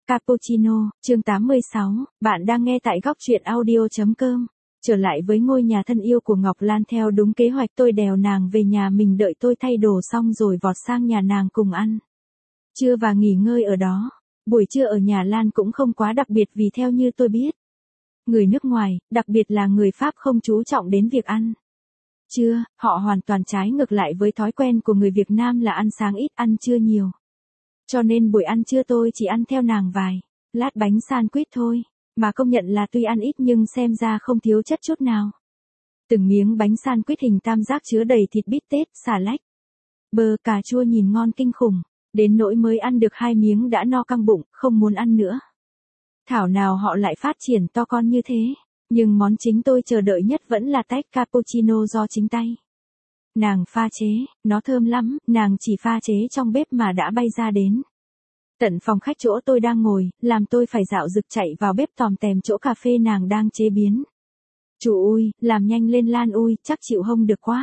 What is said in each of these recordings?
Cappuccino, chương 86, bạn đang nghe tại góc truyện audio.com. Trở lại với ngôi nhà thân yêu của Ngọc Lan theo đúng kế hoạch, tôi đèo nàng về nhà mình, đợi tôi thay đồ xong rồi vọt sang nhà nàng cùng ăn trưa và nghỉ ngơi ở đó. Buổi trưa ở nhà Lan cũng không quá đặc biệt vì theo như tôi biết, người nước ngoài, đặc biệt là người Pháp không chú trọng đến việc ăn trưa, họ hoàn toàn trái ngược lại với thói quen của người Việt Nam là ăn sáng ít, ăn trưa nhiều. Cho nên buổi ăn trưa tôi chỉ ăn theo nàng vài lát bánh sandwich thôi, mà công nhận là tuy ăn ít nhưng xem ra không thiếu chất chút nào. Từng miếng bánh sandwich hình tam giác chứa đầy thịt bít tết, xà lách, bơ, cà chua nhìn ngon kinh khủng, đến nỗi mới ăn được 2 miếng đã no căng bụng, không muốn ăn nữa. Thảo nào họ lại phát triển to con như thế, nhưng món chính tôi chờ đợi nhất vẫn là tách cappuccino do chính tay nàng pha chế, nó thơm lắm, nàng chỉ pha chế trong bếp mà đã bay ra đến tận phòng khách chỗ tôi đang ngồi, làm tôi phải dạo dực chạy vào bếp tòm tèm chỗ cà phê nàng đang chế biến. Chủ ui, làm nhanh lên Lan ui, chắc chịu không được quá.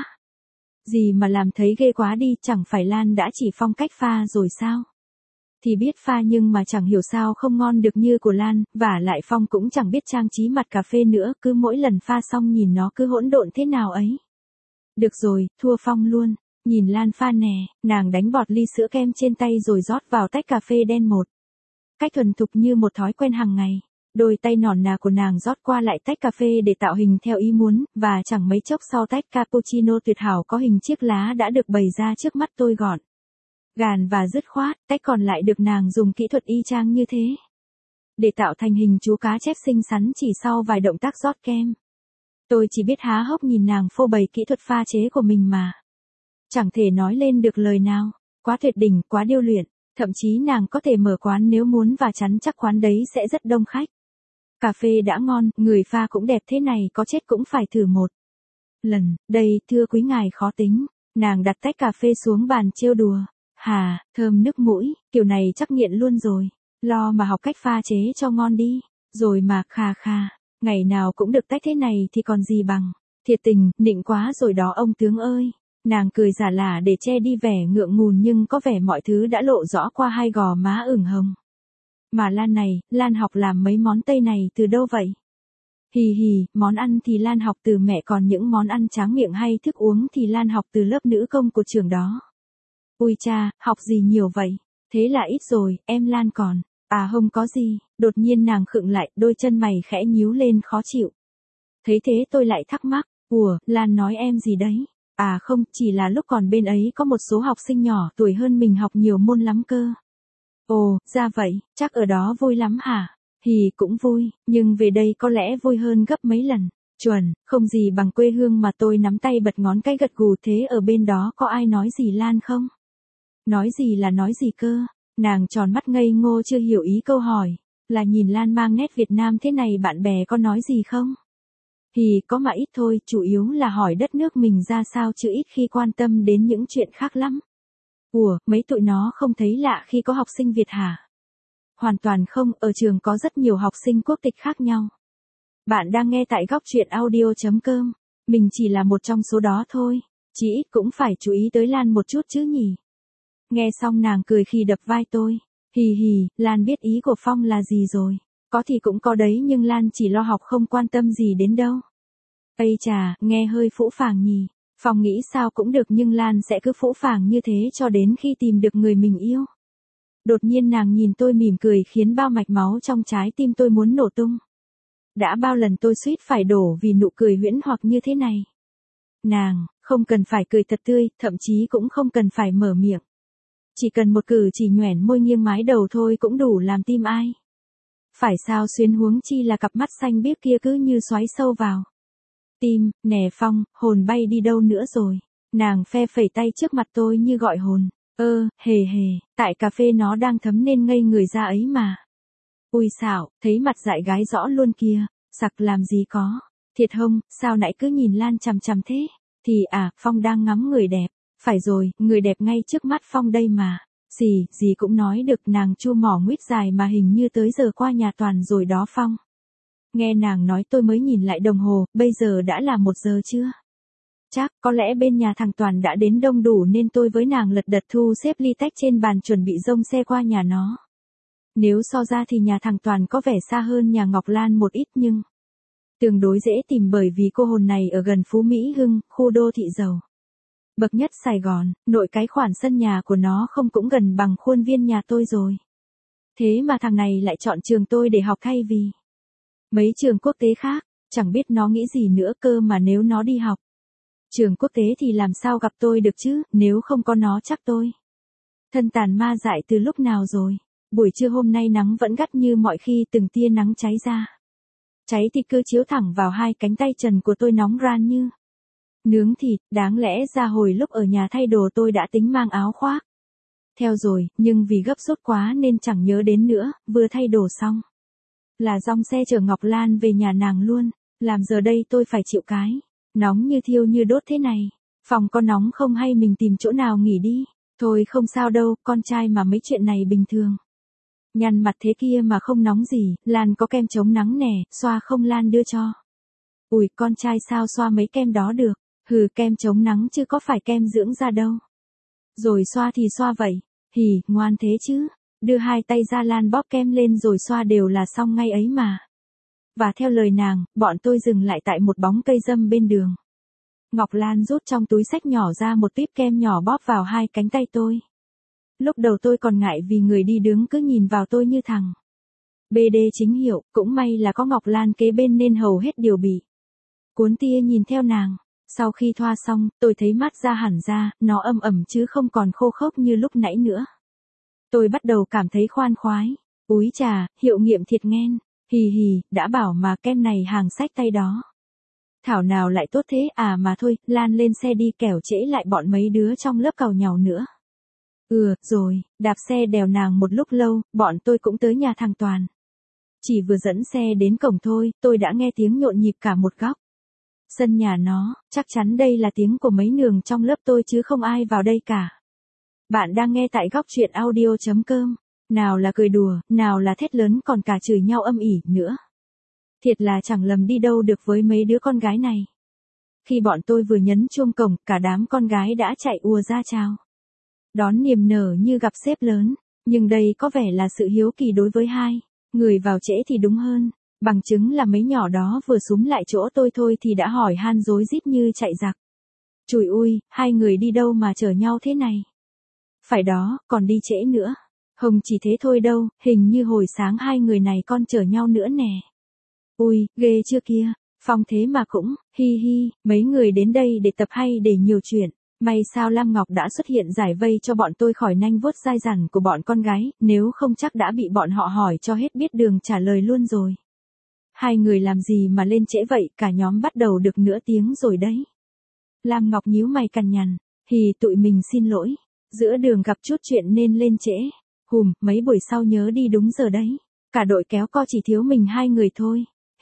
Gì mà làm thấy ghê quá đi, chẳng phải Lan đã chỉ Phong cách pha rồi sao? Thì biết pha nhưng mà chẳng hiểu sao không ngon được như của Lan, vả lại Phong cũng chẳng biết trang trí mặt cà phê nữa, cứ mỗi lần pha xong nhìn nó cứ hỗn độn thế nào ấy. Được rồi, thua Phong luôn. Nhìn Lan pha nè, nàng đánh bọt ly sữa kem trên tay rồi rót vào tách cà phê đen một cách thuần thục như một thói quen hàng ngày. Đôi tay nõn nà của nàng rót qua lại tách cà phê để tạo hình theo ý muốn, và chẳng mấy chốc sau tách cappuccino tuyệt hảo có hình chiếc lá đã được bày ra trước mắt tôi gọn gàng và dứt khoát. Tách còn lại được nàng dùng kỹ thuật y chang như thế để tạo thành hình chú cá chép xinh xắn chỉ sau vài động tác rót kem. Tôi chỉ biết há hốc nhìn nàng phô bày kỹ thuật pha chế của mình mà chẳng thể nói lên được lời nào. Quá tuyệt đỉnh, quá điêu luyện, thậm chí nàng có thể mở quán nếu muốn và chắn chắc quán đấy sẽ rất đông khách. Cà phê đã ngon, người pha cũng đẹp thế này có chết cũng phải thử một lần. Đây, thưa quý ngài khó tính. Nàng đặt tách cà phê xuống bàn trêu đùa. Hà, thơm nước mũi, kiểu này chắc nghiện luôn rồi. Lo mà học cách pha chế cho ngon đi. Rồi mà, khà khà, ngày nào cũng được tách thế này thì còn gì bằng. Thiệt tình, nịnh quá rồi đó ông tướng ơi. Nàng cười giả lả để che đi vẻ ngượng ngùng nhưng có vẻ mọi thứ đã lộ rõ qua hai gò má ửng hồng. Mà Lan này, Lan học làm mấy món Tây này từ đâu vậy? Hì hì, món ăn thì Lan học từ mẹ, còn những món ăn tráng miệng hay thức uống thì Lan học từ lớp nữ công của trường đó. Ui cha, học gì nhiều vậy? Thế là ít rồi, em Lan còn. À không có gì, đột nhiên nàng khựng lại, đôi chân mày khẽ nhíu lên khó chịu. Thấy thế tôi lại thắc mắc, ủa, Lan nói em gì đấy? À không, chỉ là lúc còn bên ấy có một số học sinh nhỏ tuổi hơn mình học nhiều môn lắm cơ. Ồ, ra vậy, chắc ở đó vui lắm hả? Thì cũng vui, nhưng về đây có lẽ vui hơn gấp mấy lần. Chuẩn, không gì bằng quê hương mà. Tôi nắm tay bật ngón cái gật gù. Thế ở bên đó có ai nói gì Lan không? Nói gì là nói gì cơ? Nàng tròn mắt ngây ngô chưa hiểu ý câu hỏi. Là nhìn Lan mang nét Việt Nam thế này bạn bè có nói gì không? Thì có mà ít thôi, chủ yếu là hỏi đất nước mình ra sao chứ ít khi quan tâm đến những chuyện khác lắm. Ủa, mấy tụi nó không thấy lạ khi có học sinh Việt hả? Hoàn toàn không, ở trường có rất nhiều học sinh quốc tịch khác nhau. Bạn đang nghe tại góc truyện audio.com, mình chỉ là một trong số đó thôi, chỉ ít cũng phải chú ý tới Lan một chút chứ nhỉ. Nghe xong nàng cười khi đập vai tôi, hì hì, Lan biết ý của Phong là gì rồi. Có thì cũng có đấy nhưng Lan chỉ lo học không quan tâm gì đến đâu. Ây chà, nghe hơi phũ phàng nhỉ. Phong nghĩ sao cũng được nhưng Lan sẽ cứ phũ phàng như thế cho đến khi tìm được người mình yêu. Đột nhiên nàng nhìn tôi mỉm cười khiến bao mạch máu trong trái tim tôi muốn nổ tung. Đã bao lần tôi suýt phải đổ vì nụ cười huyễn hoặc như thế này. Nàng, không cần phải cười thật tươi, thậm chí cũng không cần phải mở miệng. Chỉ cần một cử chỉ nhoẻn môi nghiêng mái đầu thôi cũng đủ làm tim ai phải sao xuyến, huống chi là cặp mắt xanh biếc kia cứ như xoáy sâu vào tim. Nè Phong, hồn bay đi đâu nữa rồi? Nàng phe phẩy tay trước mặt tôi như gọi hồn. Hề hề, tại cà phê nó đang thấm nên ngây người ra ấy mà. Ui xạo, thấy mặt dại gái rõ luôn kìa. Sặc làm gì có. Thiệt hông, sao nãy cứ nhìn Lan chằm chằm thế? Thì Phong đang ngắm người đẹp. Phải rồi, người đẹp ngay trước mắt Phong đây mà. Gì cũng nói được. Nàng chu mỏ nguyết dài mà hình như tới giờ qua nhà Toàn rồi đó Phong. Nghe nàng nói tôi mới nhìn lại đồng hồ, bây giờ đã là 1 giờ chưa? Chắc, có lẽ bên nhà thằng Toàn đã đến đông đủ nên tôi với nàng lật đật thu xếp ly tách trên bàn chuẩn bị dông xe qua nhà nó. Nếu so ra thì nhà thằng Toàn có vẻ xa hơn nhà Ngọc Lan một ít nhưng tương đối dễ tìm bởi vì cô hồn này ở gần Phú Mỹ Hưng, khu đô thị giàu bậc nhất Sài Gòn, nội cái khoản sân nhà của nó không cũng gần bằng khuôn viên nhà tôi rồi. Thế mà thằng này lại chọn trường tôi để học thay vì mấy trường quốc tế khác, chẳng biết nó nghĩ gì nữa cơ mà nếu nó đi học trường quốc tế thì làm sao gặp tôi được chứ, nếu không có nó chắc tôi thân tàn ma dại từ lúc nào rồi. Buổi trưa hôm nay nắng vẫn gắt như mọi khi, từng tia nắng cháy ra. Cháy thì cứ chiếu thẳng vào hai cánh tay trần của tôi nóng ran như nướng thịt, đáng lẽ ra hồi lúc ở nhà thay đồ tôi đã tính mang áo khoác theo rồi, nhưng vì gấp rút quá nên chẳng nhớ đến nữa, vừa thay đồ xong là dong xe chở Ngọc Lan về nhà nàng luôn, làm giờ đây tôi phải chịu cái nóng như thiêu như đốt thế này. Phòng có nóng không hay mình tìm chỗ nào nghỉ đi? Thôi không sao đâu, con trai mà mấy chuyện này bình thường. Nhăn mặt thế kia mà không nóng gì, Lan có kem chống nắng nè, xoa không Lan đưa cho. Ui, con trai sao xoa mấy kem đó được? Hừ, kem chống nắng chứ có phải kem dưỡng da đâu. Rồi xoa thì xoa vậy. Hì, ngoan thế chứ. Đưa hai tay ra Lan bóp kem lên rồi xoa đều là xong ngay ấy mà. Và theo lời nàng, bọn tôi dừng lại tại một bóng cây râm bên đường. Ngọc Lan rút trong túi xách nhỏ ra một típ kem nhỏ bóp vào hai cánh tay tôi. Lúc đầu tôi còn ngại vì người đi đứng cứ nhìn vào tôi như thằng BD chính hiệu, cũng may là có Ngọc Lan kế bên nên hầu hết điều bị cuốn tia nhìn theo nàng. Sau khi thoa xong, tôi thấy mát ra hẳn ra, nó ẩm ẩm chứ không còn khô khốc như lúc nãy nữa. Tôi bắt đầu cảm thấy khoan khoái. Úi chà, hiệu nghiệm thiệt nghen. Hì hì, đã bảo mà kem này hàng xách tay đó. Thảo nào lại tốt thế à, mà thôi, Lan lên xe đi kẻo trễ lại bọn mấy đứa trong lớp càu nhàu nữa. Rồi, đạp xe đèo nàng một lúc lâu, bọn tôi cũng tới nhà thằng Toàn. Chỉ vừa dẫn xe đến cổng thôi, tôi đã nghe tiếng nhộn nhịp cả một góc sân nhà nó, chắc chắn đây là tiếng của mấy nường trong lớp tôi chứ không ai vào đây cả. Bạn đang nghe tại góc truyện audio.com. Nào là cười đùa, nào là thét lớn còn cả chửi nhau âm ỉ nữa. Thiệt là chẳng lầm đi đâu được với mấy đứa con gái này. Khi bọn tôi vừa nhấn chuông cổng, cả đám con gái đã chạy ùa ra chào đón niềm nở như gặp sếp lớn. Nhưng đây có vẻ là sự hiếu kỳ đối với hai người vào trễ thì đúng hơn. Bằng chứng là mấy nhỏ đó vừa súm lại chỗ tôi thôi thì đã hỏi han rối rít như chạy giặc. Chùi ui, hai người đi đâu mà chở nhau thế này? Phải đó, còn đi trễ nữa. Không chỉ thế thôi đâu, hình như hồi sáng hai người này con chở nhau nữa nè. Ui, ghê chưa kia, Phong thế mà cũng, hi hi, mấy người đến đây để tập hay để nhiều chuyện. May sao Lam Ngọc đã xuất hiện giải vây cho bọn tôi khỏi nanh vuốt dai dẳng của bọn con gái, nếu không chắc đã bị bọn họ hỏi cho hết biết đường trả lời luôn rồi. Hai người làm gì mà lên trễ vậy, cả nhóm bắt đầu được nửa tiếng rồi đấy. Lam Ngọc nhíu mày cằn nhằn, tụi mình xin lỗi, giữa đường gặp chút chuyện nên lên trễ. Mấy buổi sau nhớ đi đúng giờ đấy. Cả đội kéo co chỉ thiếu mình hai người thôi.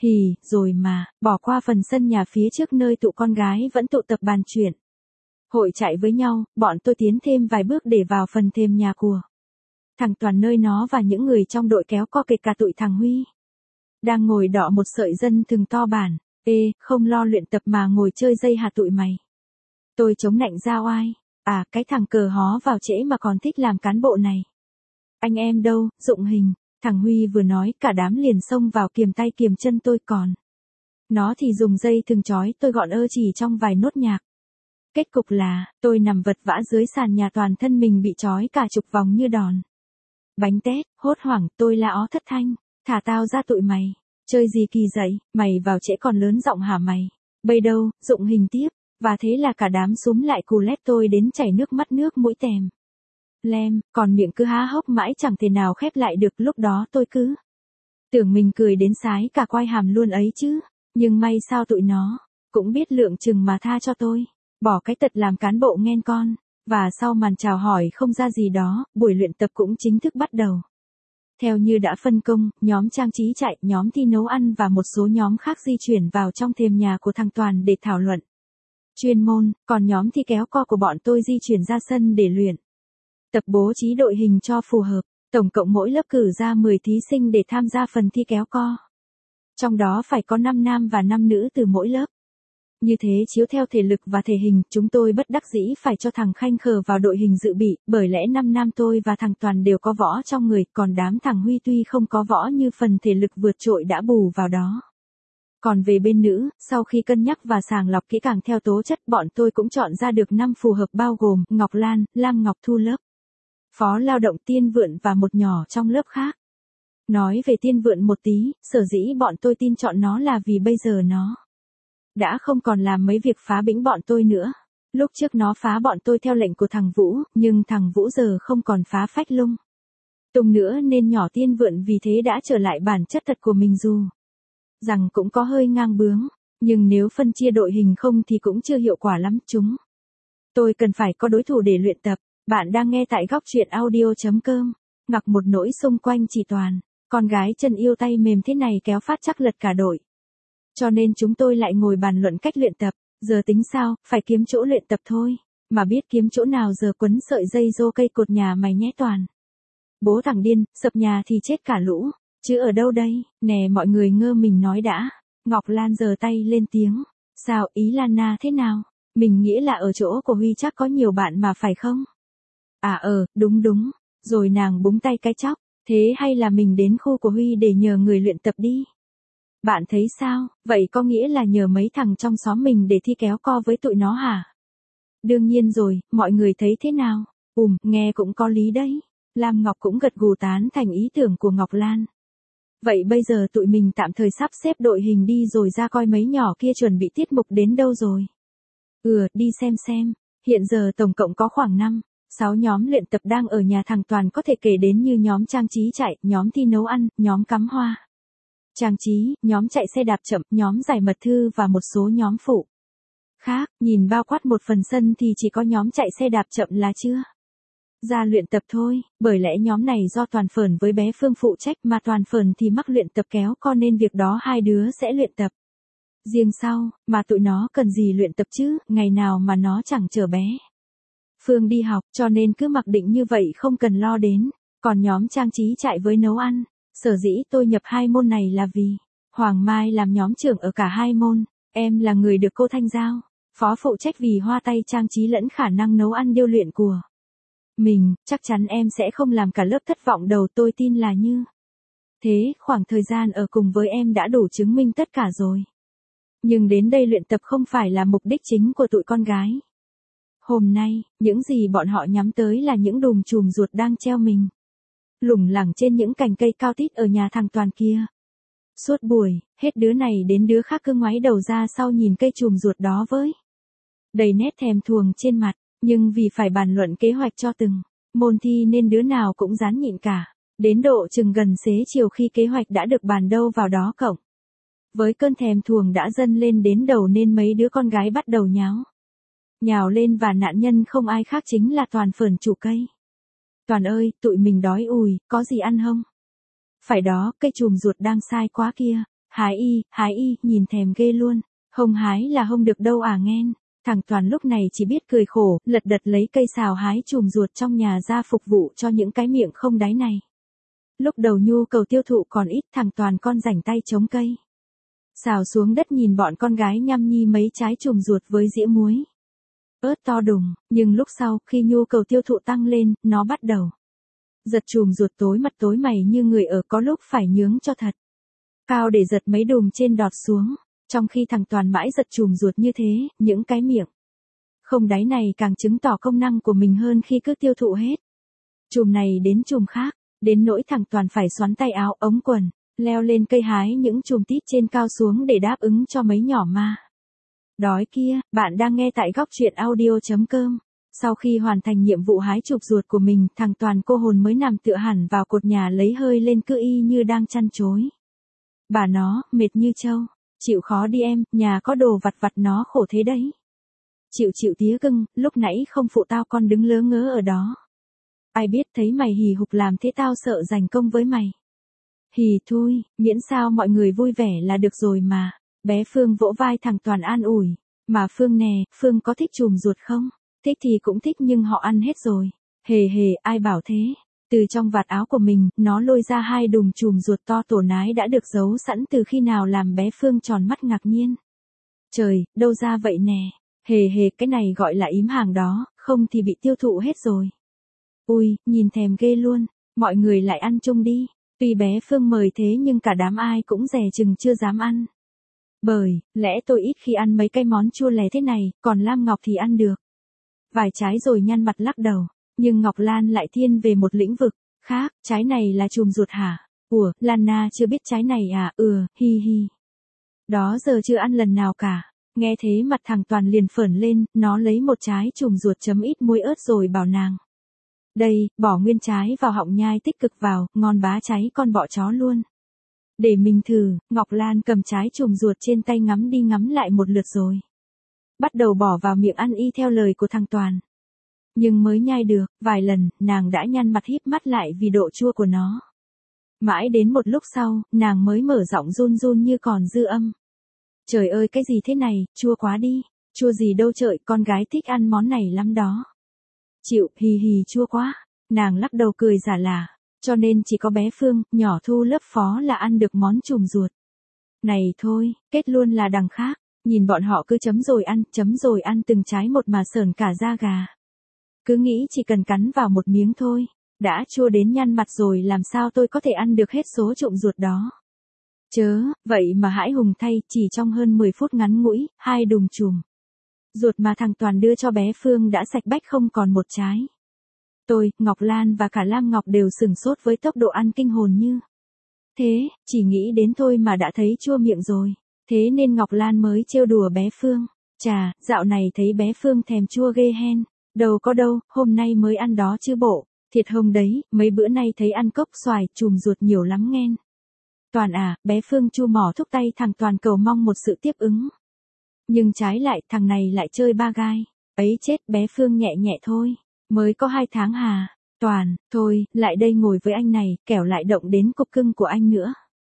Rồi mà, bỏ qua phần sân nhà phía trước nơi tụ con gái vẫn tụ tập bàn chuyện hội chạy với nhau, bọn tôi tiến thêm vài bước để vào phần thềm nhà của thằng Toàn, nơi nó và những người trong đội kéo co kể cả tụi thằng Huy đang ngồi đọ một sợi dây thừng to bản. Không lo luyện tập mà ngồi chơi dây hạt tụi mày. Tôi chống nạnh ra oai. Cái thằng cờ hó vào trễ mà còn thích làm cán bộ này. Anh em đâu, Dụng Hình. Thằng Huy vừa nói cả đám liền xông vào kiềm tay kiềm chân tôi, còn nó thì dùng dây thừng trói tôi gọn chỉ trong vài nốt nhạc. Kết cục là, tôi nằm vật vã dưới sàn nhà, toàn thân mình bị trói cả chục vòng như đòn bánh tét. Hốt hoảng tôi la ó thất thanh. Thả tao ra tụi mày. Chơi gì kỳ dậy, mày vào trễ còn lớn giọng hả mày? Bây đâu, Dụng Hình tiếp. Và thế là cả đám súm lại cù lét tôi đến chảy nước mắt nước mũi tèm lem, còn miệng cứ há hốc mãi chẳng thể nào khép lại được. Lúc đó tôi cứ tưởng mình cười đến sái cả quai hàm luôn ấy chứ. Nhưng may sao tụi nó cũng biết lượng chừng mà tha cho tôi. Bỏ cái tật làm cán bộ nghen con. Và sau màn chào hỏi không ra gì đó, buổi luyện tập cũng chính thức bắt đầu. Theo như đã phân công, nhóm trang trí chạy, nhóm thi nấu ăn và một số nhóm khác di chuyển vào trong thềm nhà của thằng Toàn để thảo luận chuyên môn, còn nhóm thi kéo co của bọn tôi di chuyển ra sân để luyện tập bố trí đội hình cho phù hợp. Tổng cộng mỗi lớp cử ra 10 thí sinh để tham gia phần thi kéo co. Trong đó phải có 5 nam và 5 nữ từ mỗi lớp. Như thế chiếu theo thể lực và thể hình, chúng tôi bất đắc dĩ phải cho thằng Khanh Khờ vào đội hình dự bị, bởi lẽ 5 nam tôi và thằng Toàn đều có võ trong người, còn đám thằng Huy tuy không có võ như phần thể lực vượt trội đã bù vào đó. Còn về bên nữ, sau khi cân nhắc và sàng lọc kỹ càng theo tố chất, bọn tôi cũng chọn ra được 5 phù hợp bao gồm Ngọc Lan, Lam Ngọc Thu lớp phó lao động, Tiên Vượn và một nhỏ trong lớp khác. Nói về Tiên Vượn một tí, sở dĩ bọn tôi tin chọn nó là vì bây giờ nó đã không còn làm mấy việc phá bĩnh bọn tôi nữa. Lúc trước nó phá bọn tôi theo lệnh của thằng Vũ, nhưng thằng Vũ giờ không còn phá phách lung tung nữa nên nhỏ Tiên Vượn vì thế đã trở lại bản chất thật của mình, dù rằng cũng có hơi ngang bướng, nhưng nếu phân chia đội hình không thì cũng chưa hiệu quả lắm. Tôi cần phải có đối thủ để luyện tập. Bạn đang nghe tại góc truyện audio.com. Ngặc một nỗi xung quanh chỉ toàn con gái chân yêu tay mềm thế này kéo phát chắc lật cả đội. Cho nên chúng tôi lại ngồi bàn luận cách luyện tập. Giờ tính sao, phải kiếm chỗ luyện tập thôi. Mà biết kiếm chỗ nào giờ quấn sợi dây rô cây cột nhà mày nhé Toàn. Bố thằng điên, sập nhà thì chết cả lũ. Chứ ở đâu đây, nè mọi người ngơ mình nói đã. Ngọc Lan giơ tay lên tiếng. Sao, ý Lana thế nào? Mình nghĩ là ở chỗ của Huy chắc có nhiều bạn mà phải không? À đúng. Rồi nàng búng tay cái chóc. Thế hay là mình đến khu của Huy để nhờ người luyện tập đi? Bạn thấy sao, vậy có nghĩa là nhờ mấy thằng trong xóm mình để thi kéo co với tụi nó hả? Đương nhiên rồi, mọi người thấy thế nào? Nghe cũng có lý đấy. Lam Ngọc cũng gật gù tán thành ý tưởng của Ngọc Lan. Vậy bây giờ tụi mình tạm thời sắp xếp đội hình đi rồi ra coi mấy nhỏ kia chuẩn bị tiết mục đến đâu rồi. Đi xem. Hiện giờ tổng cộng có khoảng 6 nhóm luyện tập đang ở nhà thằng Toàn, có thể kể đến như nhóm trang trí chạy, nhóm thi nấu ăn, nhóm cắm hoa trang trí, nhóm chạy xe đạp chậm, nhóm giải mật thư và một số nhóm phụ khác. Nhìn bao quát một phần sân thì chỉ có nhóm chạy xe đạp chậm là chưa ra luyện tập thôi, bởi lẽ nhóm này do Toàn Phởn với bé Phương phụ trách, mà Toàn Phởn thì mắc luyện tập kéo co nên việc đó hai đứa sẽ luyện tập riêng sau, mà tụi nó cần gì luyện tập chứ, ngày nào mà nó chẳng chở bé Phương đi học, cho nên cứ mặc định như vậy không cần lo đến. Còn nhóm trang trí chạy với nấu ăn, sở dĩ tôi nhập 2 môn này là vì Hoàng Mai làm nhóm trưởng ở cả 2 môn, em là người được cô Thanh giao phó phụ trách vì hoa tay trang trí lẫn khả năng nấu ăn điêu luyện của mình, chắc chắn em sẽ không làm cả lớp thất vọng đâu, tôi tin là như thế. Khoảng thời gian ở cùng với em đã đủ chứng minh tất cả rồi. Nhưng đến đây luyện tập không phải là mục đích chính của tụi con gái. Hôm nay, những gì bọn họ nhắm tới là những đùm chùm ruột đang treo mình lủng lẳng trên những cành cây cao tít ở nhà thằng Toàn kia. Suốt buổi, hết đứa này đến đứa khác cứ ngoái đầu ra sau nhìn cây chùm ruột đó với đầy nét thèm thuồng trên mặt, nhưng vì phải bàn luận kế hoạch cho từng môn thi nên đứa nào cũng ráng nhịn cả. Đến độ chừng gần xế chiều khi kế hoạch đã được bàn đâu vào đó cộng với cơn thèm thuồng đã dâng lên đến đầu nên mấy đứa con gái bắt đầu nhào lên, và nạn nhân không ai khác chính là Toàn Phởn chủ cây. Toàn ơi, tụi mình đói ùi, có gì ăn không? Phải đó, cây chùm ruột đang sai quá kia. Hái y, nhìn thèm ghê luôn. Không hái là không được đâu à nghen. Thằng Toàn lúc này chỉ biết cười khổ, lật đật lấy cây xào hái chùm ruột trong nhà ra phục vụ cho những cái miệng không đáy này. Lúc đầu nhu cầu tiêu thụ còn ít, thằng Toàn con rảnh tay chống cây xào xuống đất nhìn bọn con gái nhăm nhi mấy trái chùm ruột với dĩa muối ớt to đùng, nhưng lúc sau, khi nhu cầu tiêu thụ tăng lên, nó bắt đầu giật chùm ruột tối mặt tối mày như người ở, có lúc phải nhướng cho thật cao để giật mấy đùm trên đọt xuống. Trong khi thằng Toàn mãi giật chùm ruột như thế, những cái miệng không đáy này càng chứng tỏ công năng của mình hơn khi cứ tiêu thụ hết chùm này đến chùm khác, đến nỗi thằng Toàn phải xoắn tay áo ống quần, leo lên cây hái những chùm tít trên cao xuống để đáp ứng cho mấy nhỏ ma đói kia. Bạn đang nghe tại góc truyện audio.com. Sau khi hoàn thành nhiệm vụ hái chụp ruột của mình, thằng Toàn cô hồn mới nằm tựa hẳn vào cột nhà lấy hơi lên cứ y như đang chăn chối. Bà nó, mệt như trâu. Chịu khó đi em, nhà có đồ vặt vặt nó khổ thế đấy. Chịu tía cưng, lúc nãy không phụ tao con đứng lớ ngớ ở đó. Ai biết thấy mày hì hục làm thế tao sợ giành công với mày. Hì thôi, miễn sao mọi người vui vẻ là được rồi mà. Bé Phương vỗ vai thằng Toàn an ủi. Mà Phương nè, Phương có thích chùm ruột không? Thích thì cũng thích nhưng họ ăn hết rồi. Hề, ai bảo thế? Từ trong vạt áo của mình, nó lôi ra 2 đùm chùm ruột to tổ nái đã được giấu sẵn từ khi nào làm bé Phương tròn mắt ngạc nhiên. Trời, đâu ra vậy nè. Hề hề, cái này gọi là yếm hàng đó, không thì bị tiêu thụ hết rồi. Ui, nhìn thèm ghê luôn, mọi người lại ăn chung đi. Tuy bé Phương mời thế nhưng cả đám ai cũng dè chừng chưa dám ăn. Bởi lẽ tôi ít khi ăn mấy cái món chua lè thế này, còn Lam Ngọc thì ăn được. Vài trái rồi nhăn mặt lắc đầu, nhưng Ngọc Lan lại thiên về một lĩnh vực khác, trái này là chùm ruột hả? Ủa, Lana chưa biết trái này à? Hi hi. Đó giờ chưa ăn lần nào cả. Nghe thế mặt thằng Toàn liền phởn lên, nó lấy một trái chùm ruột chấm ít muối ớt rồi bảo nàng. Đây, bỏ nguyên trái vào họng nhai tích cực vào, ngon bá cháy con bọ chó luôn. Để mình thử, Ngọc Lan cầm trái chùm ruột trên tay ngắm đi ngắm lại một lượt rồi. Bắt đầu bỏ vào miệng ăn y theo lời của thằng Toàn. Nhưng mới nhai được, vài lần, nàng đã nhăn mặt híp mắt lại vì độ chua của nó. Mãi đến một lúc sau, nàng mới mở giọng run run như còn dư âm. Trời ơi cái gì thế này, chua quá đi, chua gì đâu trời, con gái thích ăn món này lắm đó. Chịu, hì hì chua quá, nàng lắc đầu cười giả lả, cho nên chỉ có bé Phương, nhỏ Thu lớp phó là ăn được món chùm ruột. Này thôi, kết luôn là đằng khác, nhìn bọn họ cứ chấm rồi ăn từng trái một mà sởn cả da gà. Cứ nghĩ chỉ cần cắn vào một miếng thôi, đã chua đến nhăn mặt rồi làm sao tôi có thể ăn được hết số trộm ruột đó. Chớ, vậy mà hãi hùng thay, chỉ trong hơn 10 phút ngắn ngủi, 2 đùm chùm ruột mà thằng Toàn đưa cho bé Phương đã sạch bách không còn một trái. Tôi, Ngọc Lan và cả Lam Ngọc đều sửng sốt với tốc độ ăn kinh hồn như thế, chỉ nghĩ đến thôi mà đã thấy chua miệng rồi. Thế nên Ngọc Lan mới trêu đùa bé Phương. Chà, dạo này thấy bé Phương thèm chua ghê hen. Đâu có đâu, hôm nay mới ăn đó chứ bộ. Thiệt hông đấy, mấy bữa nay thấy ăn cốc xoài, chùm ruột nhiều lắm nghen. Toàn à, bé Phương chu mỏ thúc tay thằng Toàn cầu mong một sự tiếp ứng. Nhưng trái lại, thằng này lại chơi ba gai. Ấy chết, bé Phương nhẹ nhẹ thôi. Mới có 2 tháng hà. Toàn, thôi, lại đây ngồi với anh này, kẻo lại động đến cục cưng của anh nữa.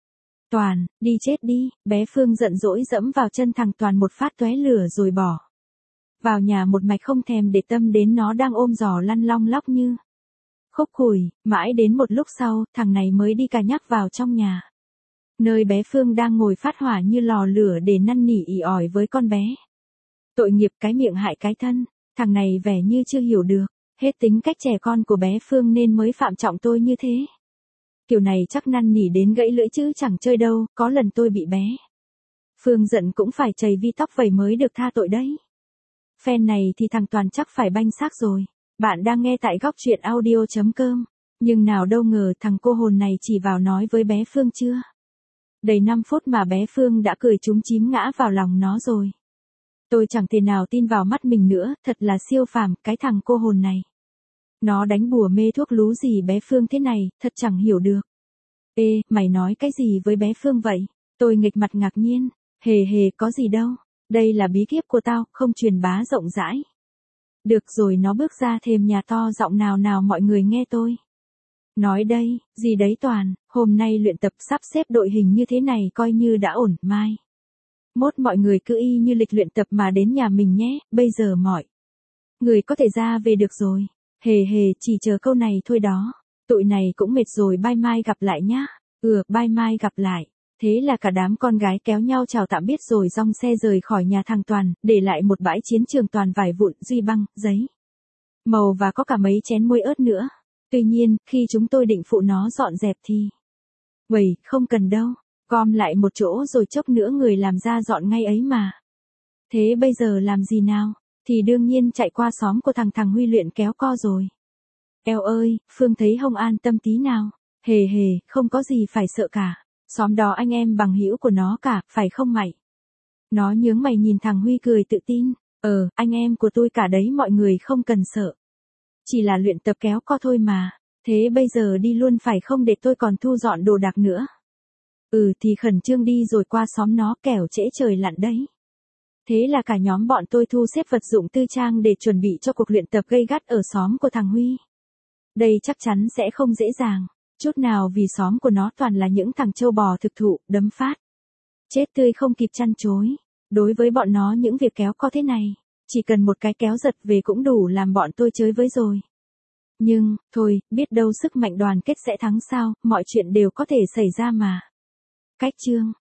Toàn, đi chết đi, bé Phương giận dỗi dẫm vào chân thằng Toàn một phát tóe lửa rồi bỏ vào nhà một mạch không thèm để tâm đến nó đang ôm giò lăn long lóc như khúc khủi. Mãi đến một lúc sau, thằng này mới đi cà nhắc vào trong nhà, nơi bé Phương đang ngồi phát hỏa như lò lửa để năn nỉ ỉ ỏi với con bé. Tội nghiệp cái miệng hại cái thân, thằng này vẻ như chưa hiểu được hết tính cách trẻ con của bé Phương nên mới phạm trọng tôi như thế. Kiểu này chắc năn nỉ đến gãy lưỡi chứ chẳng chơi đâu, có lần tôi bị bé Phương giận cũng phải chầy vi tóc vẩy mới được tha tội đấy. Phen này thì thằng Toàn chắc phải banh xác rồi. Bạn đang nghe tại góc truyện audio.com. Nhưng nào đâu ngờ thằng cô hồn này chỉ vào nói với bé Phương chưa đầy 5 phút mà bé Phương đã cười chúm chím ngã vào lòng nó rồi. Tôi chẳng thể nào tin vào mắt mình nữa, thật là siêu phàm, cái thằng cô hồn này. Nó đánh bùa mê thuốc lú gì bé Phương thế này, thật chẳng hiểu được. Ê, mày nói cái gì với bé Phương vậy? Tôi nghịch mặt ngạc nhiên. Hề hề có gì đâu. Đây là bí kíp của tao, không truyền bá rộng rãi. Được rồi, nó bước ra thềm nhà to giọng nào nào mọi người nghe tôi. Nói đây, gì đấy Toàn, hôm nay luyện tập sắp xếp đội hình như thế này coi như đã ổn, mai mốt mọi người cứ y như lịch luyện tập mà đến nhà mình nhé, bây giờ mọi người có thể ra về được rồi. Hề hề, chỉ chờ câu này thôi đó. Tụi này cũng mệt rồi, bye mai gặp lại nhá. Bye mai gặp lại. Thế là cả đám con gái kéo nhau chào tạm biệt rồi dong xe rời khỏi nhà thằng Toàn, để lại một bãi chiến trường toàn vải vụn, duy băng, giấy màu và có cả mấy chén muối ớt nữa. Tuy nhiên, khi chúng tôi định phụ nó dọn dẹp thì Uầy, không cần đâu. Gom lại một chỗ rồi chốc nữa người làm ra dọn ngay ấy mà. Thế bây giờ làm gì nào? Thì đương nhiên chạy qua xóm của thằng Huy luyện kéo co rồi. Eo ơi, Phương thấy không an tâm tí nào. Hề hề, không có gì phải sợ cả. Xóm đó anh em bằng hữu của nó cả, phải không mày? Nó nhướng mày nhìn thằng Huy cười tự tin. Anh em của tôi cả đấy, mọi người không cần sợ. Chỉ là luyện tập kéo co thôi mà. Thế bây giờ đi luôn phải không, để tôi còn thu dọn đồ đạc nữa. Thì khẩn trương đi rồi qua xóm nó, kẻo trễ trời lặn đấy. Thế là cả nhóm bọn tôi thu xếp vật dụng tư trang để chuẩn bị cho cuộc luyện tập gay gắt ở xóm của thằng Huy. Đây chắc chắn sẽ không dễ dàng chút nào vì xóm của nó toàn là những thằng trâu bò thực thụ, đấm phát chết tươi không kịp chăn chối. Đối với bọn nó những việc kéo co thế này, chỉ cần một cái kéo giật về cũng đủ làm bọn tôi chơi với rồi. Nhưng, thôi, biết đâu sức mạnh đoàn kết sẽ thắng sao, mọi chuyện đều có thể xảy ra mà. Cách chương